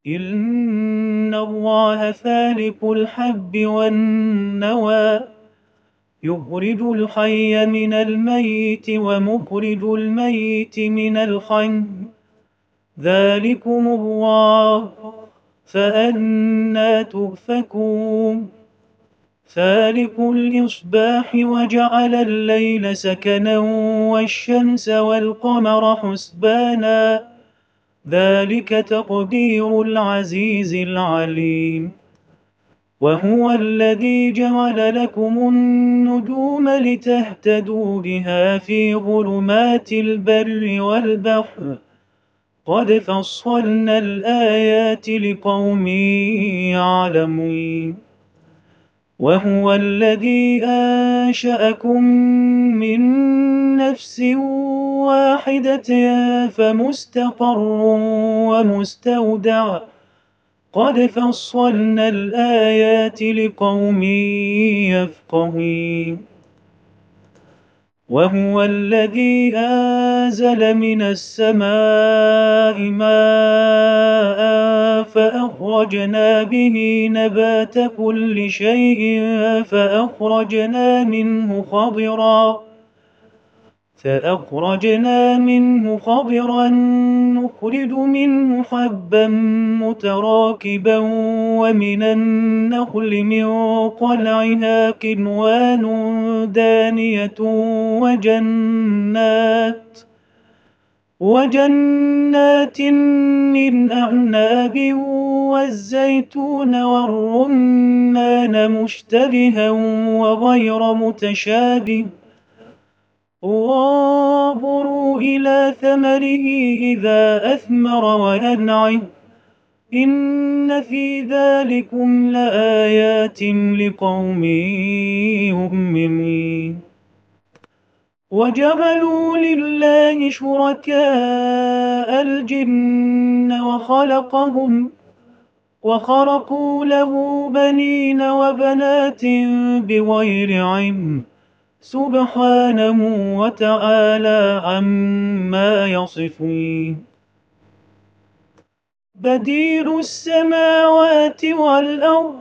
إن الله فالق الحب والنوى يخرج الحي من الميت ومخرج الميت من الحي ذلكم الله فأنى تؤفكون فالق الإصباح وجعل الليل سكنا والشمس والقمر حسبانا ذلك تقدير العزيز العليم وهو الذي جعل لكم النجوم لتهتدوا بها في ظلمات البر والبحر قد فصلنا الآيات لقوم يعلمون وهو الذي أنشأكم من نفس واحدة فمستقر ومستودع قد فصلنا الآيات لقوم يفقهون وهو الذي أنزل من السماء ماء فأخرجنا به نبات كل شيء فأخرجنا منه خضرا نخرج منه حبا متراكبا ومن النخل من طلعها كنوان دانية وجنات من أعناب والزيتون والرمان مشتبها وغير متشابه وانظروا إلى ثمره إذا أثمر وينعه إن في ذلكم لآيات لقوم يؤمنون وجعلوا لله شركاء الجن وخرقوا له بنين وبنات بغير علم سبحانه وتعالى عما يصفون بديع السماوات والأرض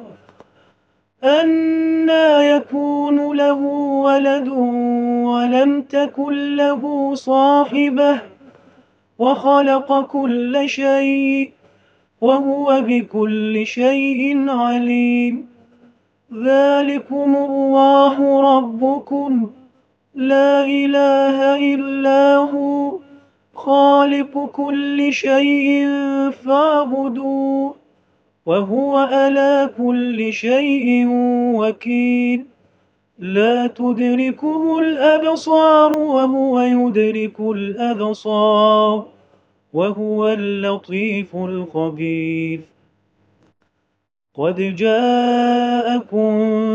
أنى يكون له ولد ولم تكن له صاحبة وخلق كل شيء وهو بكل شيء عليم ذلكم الله ربكم لا إله إلا هو خالق كل شيء فاعبدوه وهو على كل شيء وكيل لا تدركه الأبصار وهو يدرك الأبصار وهو اللطيف الخبير قد جاءكم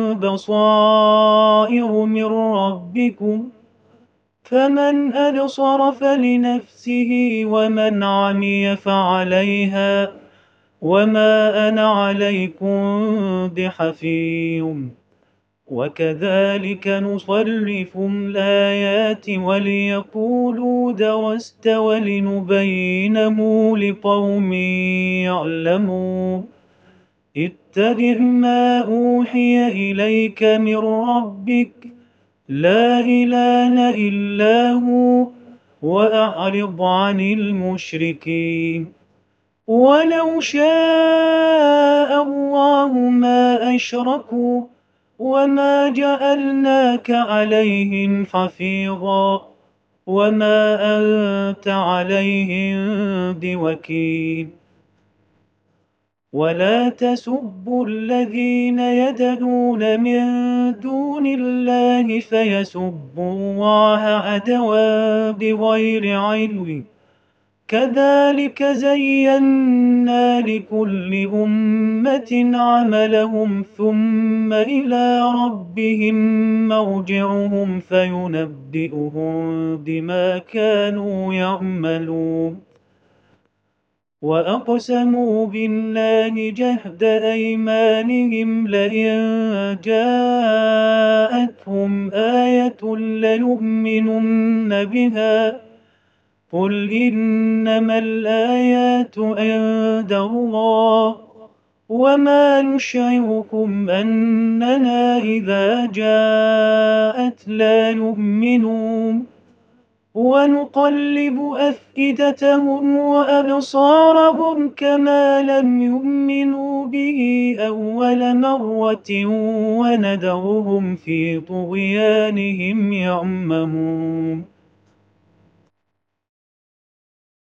بصائر من ربكم فمن أبصر فلنفسه ومن عمي فعليها وما أنا عليكم بحفيظ وكذلك نصرف الآيات وليقولوا درست ولنبينه لقوم يعلمون اتبع ما أوحي إليك من ربك لا إله إلا هو وأعرض عن المشركين ولو شاء الله ما أشركوا وما جعلناك عليهم حفيظا وما أنت عليهم بوكيل ولا تسبوا الذين يدعون من دون الله فيسبوا الله عدوا بغير علم كذلك زينا لكل أمة عملهم ثم إلى ربهم مرجعهم فينبئهم بما كانوا يعملون وأقسموا بالله جهد أيمانهم لئن جاءتهم آية ليؤمنن بها قل إنما الآيات عند الله وما نشعركم أننا إذا جاءت لا يؤمنون ونقلب أفئدتهم وأبصارهم كما لم يؤمنوا به أول مرة وندرهم في طغيانهم يعمهون